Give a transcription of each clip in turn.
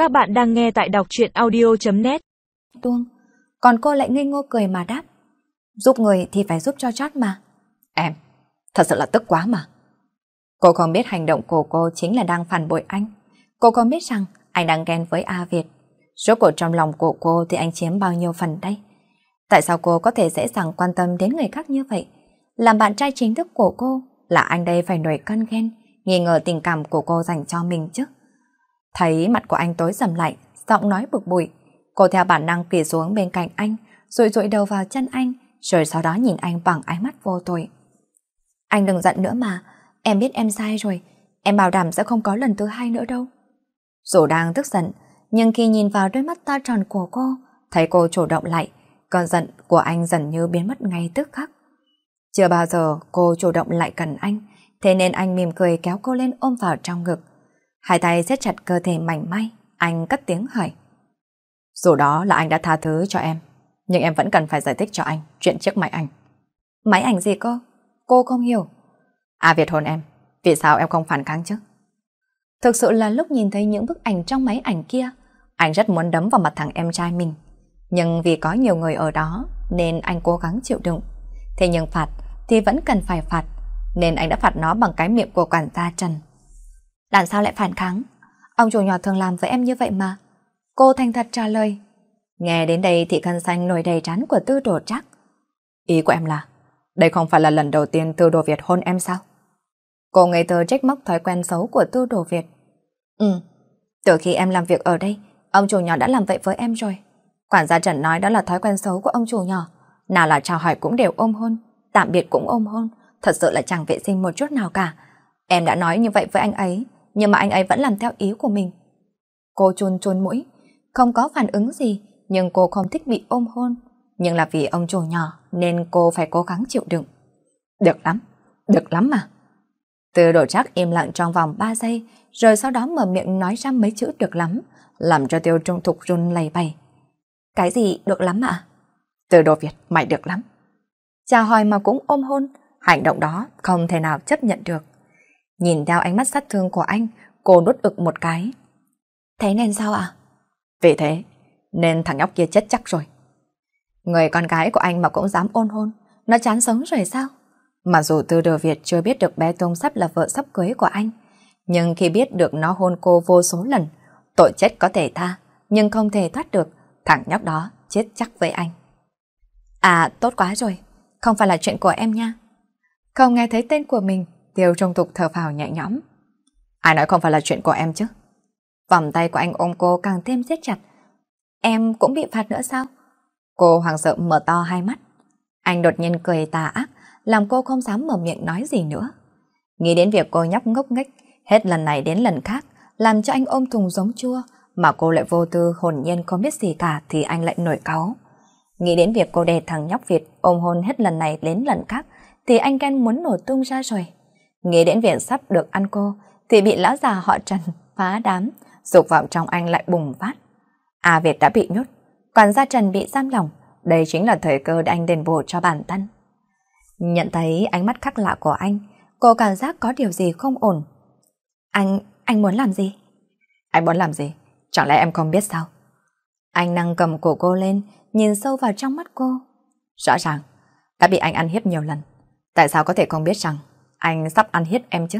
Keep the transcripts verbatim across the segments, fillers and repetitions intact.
Các bạn đang nghe tại đọc truyện audio.net. Tuông, còn cô lại ngây ngô cười mà đáp. Giúp người thì phải giúp cho chót mà. Em, thật sự là tức quá mà. Cô không biết hành động của cô chính là đang phản bội anh. Cô không biết rằng anh đang ghen với A Việt. Rốt cuộc trong lòng của cô thì anh chiếm bao nhiêu phần đây? Tại sao cô có thể dễ dàng quan tâm đến người khác như vậy? Làm bạn trai chính thức của cô là anh đây phải nổi cơn ghen, nghi ngờ tình cảm của cô dành cho mình chứ. Thấy mặt của anh tối sầm lại, giọng nói bực bội. Cô theo bản năng quỳ xuống bên cạnh anh, rồi dụi đầu vào chân anh, rồi sau đó nhìn anh bằng ánh mắt vô tội. Anh đừng giận nữa mà, em biết em sai rồi, em bảo đảm sẽ không có lần thứ hai nữa đâu. Dù đang tức giận, nhưng khi nhìn vào đôi mắt to tròn của cô, thấy cô chủ động lại, cơn giận của anh dần như biến mất ngay tức khắc. Chưa bao giờ cô chủ động lại gần anh, thế nên anh mỉm cười kéo cô lên ôm vào trong ngực. Hai tay siết chặt cơ thể mảnh mai, anh cất tiếng hỏi. Dù đó là anh đã tha thứ cho em, nhưng em vẫn cần phải giải thích cho anh chuyện chiếc máy ảnh. Máy ảnh gì cô? Cô không hiểu. À Việt hôn em, vì sao em không phản kháng chứ? Thực sự là lúc nhìn thấy những bức ảnh trong máy ảnh kia, anh rất muốn đấm vào mặt thằng em trai mình. Nhưng vì có nhiều người ở đó nên anh cố gắng chịu đựng. Thế nhưng phạt thì vẫn cần phải phạt, nên anh đã phạt nó bằng cái miệng của quản gia Trần. Làm sao lại phản kháng? Ông chủ nhỏ thường làm với em như vậy mà. Cô thành thật trả lời. Nghe đến đây thì khăn xanh nổi đầy trán của Tư Đồ Trác. Ý của em là, đây không phải là lần đầu tiên Tư Đồ Việt hôn em sao? Cô ngây thơ trách móc thói quen xấu của Tư Đồ Việt. Ừ, từ khi em làm việc ở đây, ông chủ nhỏ đã làm vậy với em rồi. Quản gia Trần nói đó là thói quen xấu của ông chủ nhỏ. Nào là chào hỏi cũng đều ôm hôn, tạm biệt cũng ôm hôn, thật sự là chẳng vệ sinh một chút nào cả. Em đã nói như vậy với anh ấy, nhưng mà anh ấy vẫn làm theo ý của mình. Cô chun chun mũi, không có phản ứng gì, nhưng cô không thích bị ôm hôn. Nhưng là vì ông chủ nhỏ nên cô phải cố gắng chịu đựng. Được lắm, được lắm mà. Tư Đồ Trác im lặng trong vòng ba giây, rồi sau đó mở miệng nói ra mấy chữ được lắm, làm cho Tiêu Trung Thục run lẩy bẩy. Cái gì được lắm ạ? Tư Đồ Việt, mày được lắm. Chào hỏi mà cũng ôm hôn, hành động đó không thể nào chấp nhận được. Nhìn theo ánh mắt sát thương của anh, cô đốt ực một cái. Thế nên sao ạ? Vì thế, nên thằng nhóc kia chết chắc rồi. Người con gái của anh mà cũng dám ôn hôn, nó chán sống rồi sao? Mà dù Tư Đồ Việt chưa biết được bé Tông sắp là vợ sắp cưới của anh, nhưng khi biết được nó hôn cô vô số lần, tội chết có thể tha, nhưng không thể thoát được, thằng nhóc đó chết chắc với anh. À, tốt quá rồi, không phải là chuyện của em nha. Không nghe thấy tên của mình, Tiêu Trung Tục thở phào nhẹ nhõm. Ai nói không phải là chuyện của em chứ? Vòng tay của anh ôm cô càng thêm siết chặt. Em cũng bị phạt nữa sao? Cô hoảng sợ mở to hai mắt. Anh đột nhiên cười tà ác, làm cô không dám mở miệng nói gì nữa. Nghĩ đến việc cô nhóc ngốc nghếch hết lần này đến lần khác, làm cho anh ôm thùng giống chua, mà cô lại vô tư hồn nhiên không biết gì cả thì anh lại nổi cáu. Nghĩ đến việc cô đè thằng nhóc Việt ôm hôn hết lần này đến lần khác thì anh ghen muốn nổ tung ra rồi. Nghĩ đến việc sắp được ăn cô thì bị lão già họ Trần phá đám, dục vọng trong anh lại bùng phát. A Việt đã bị nhốt, còn gia Trần bị giam lỏng, đây chính là thời cơ để anh đền bù cho bản thân. Nhận thấy ánh mắt khác lạ của anh, cô cảm giác có điều gì không ổn. Anh, anh muốn làm gì? Anh muốn làm gì? Chẳng lẽ em không biết sao? Anh nâng cầm cổ cô lên, nhìn sâu vào trong mắt cô. Rõ ràng, đã bị anh ăn hiếp nhiều lần. Tại sao có thể không biết rằng anh sắp ăn hiếp em chứ?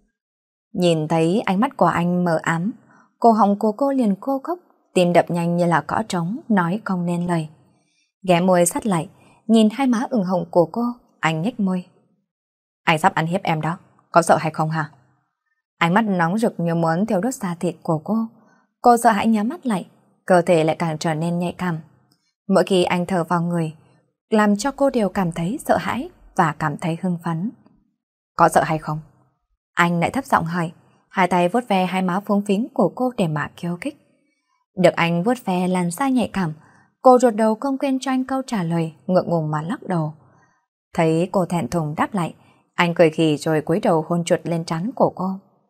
Nhìn thấy ánh mắt của anh mờ ám, cổ họng của cô liền khô khốc, tim đập nhanh như là cõ trống, nói không nên lời. Ghé môi sát lại, nhìn hai má ửng hồng của cô, anh nhếch môi. Anh sắp ăn hiếp em đó, có sợ hay không hả? Ánh mắt nóng rực như muốn thiêu đốt da thịt của cô. Cô sợ hãi nhắm mắt lại, cơ thể lại càng trở nên nhạy cảm. Mỗi khi anh thở vào người, làm cho cô đều cảm thấy sợ hãi và cảm thấy hưng phấn. Có sợ hay không? Anh lại thấp giọng hỏi, hai tay vuốt ve hai má phúng phính của cô để mà khiêu khích. Được anh vuốt ve làn da nhạy cảm, cô ruột đầu không quên cho anh câu trả lời, ngượng ngùng mà lắc đầu. Thấy cô thẹn thùng đáp lại, anh cười khì rồi cúi đầu hôn chuột lên trán của cô.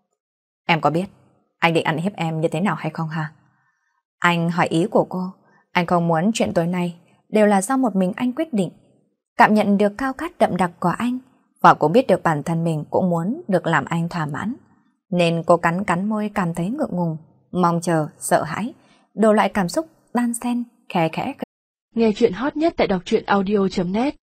Em có biết anh định ăn hiếp em như thế nào hay không hả? Anh hỏi ý của cô. Anh không muốn chuyện tối nay đều là do một mình anh quyết định. Cảm nhận được khao khát đậm đặc của anh, và cũng biết được bản thân mình cũng muốn được làm anh thỏa mãn, nên cô cắn cắn môi cảm thấy ngượng ngùng, mong chờ, sợ hãi, đủ loại cảm xúc đan xen, khẽ khẽ. Nghe chuyện hot nhất tại đọc truyện audio chấm net.